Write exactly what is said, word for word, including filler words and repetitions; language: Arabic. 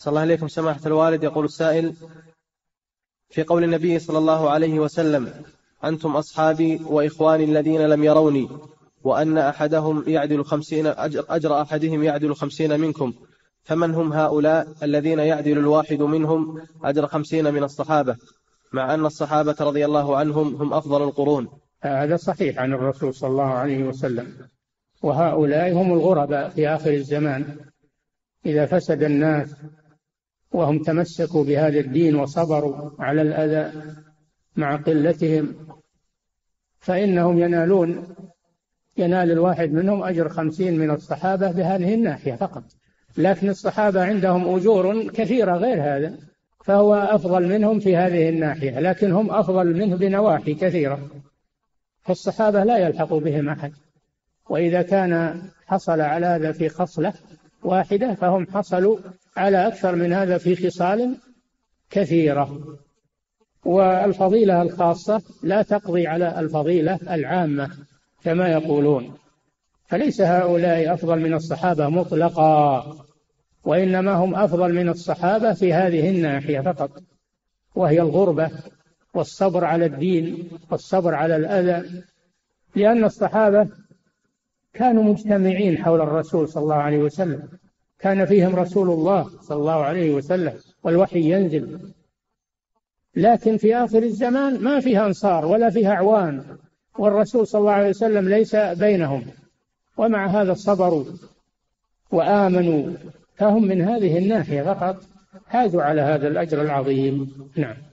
صلى الله عليكم سماحة الوالد. يقول السائل: في قول النبي صلى الله عليه وسلم: أنتم أصحابي وإخواني الذين لم يروني، وأن أحدهم يعدل خمسين أجر, أجر أحدهم يعدل خمسين منكم، فمن هم هؤلاء الذين يعدل الواحد منهم أجر خمسين من الصحابة، مع أن الصحابة رضي الله عنهم هم أفضل القرون؟ هذا صحيح عن الرسول صلى الله عليه وسلم، وهؤلاء هم الغرباء في آخر الزمان. إذا فسد الناس وهم تمسكوا بهذا الدين وصبروا على الأذى مع قلتهم، فإنهم ينالون ينال الواحد منهم أجر خمسين من الصحابة بهذه الناحية فقط. لكن الصحابة عندهم أجور كثيرة غير هذا، فهو أفضل منهم في هذه الناحية، لكن هم أفضل منه بنواحي كثيرة، فالصحابة لا يلحق بهم أحد. وإذا كان حصل على هذا في خصلة واحدة، فهم حصلوا على أكثر من هذا في خصال كثيرة. والفضيلة الخاصة لا تقضي على الفضيلة العامة كما يقولون، فليس هؤلاء أفضل من الصحابة مطلقا، وإنما هم أفضل من الصحابة في هذه الناحية فقط، وهي الغربة والصبر على الدين والصبر على الأذى. لأن الصحابة كانوا مجتمعين حول الرسول صلى الله عليه وسلم، كان فيهم رسول الله صلى الله عليه وسلم والوحي ينزل، لكن في آخر الزمان ما فيها أنصار ولا فيها أعوان، والرسول صلى الله عليه وسلم ليس بينهم، ومع هذا صبروا وآمنوا، فهم من هذه الناحية فقط حازوا على هذا الأجر العظيم. نعم.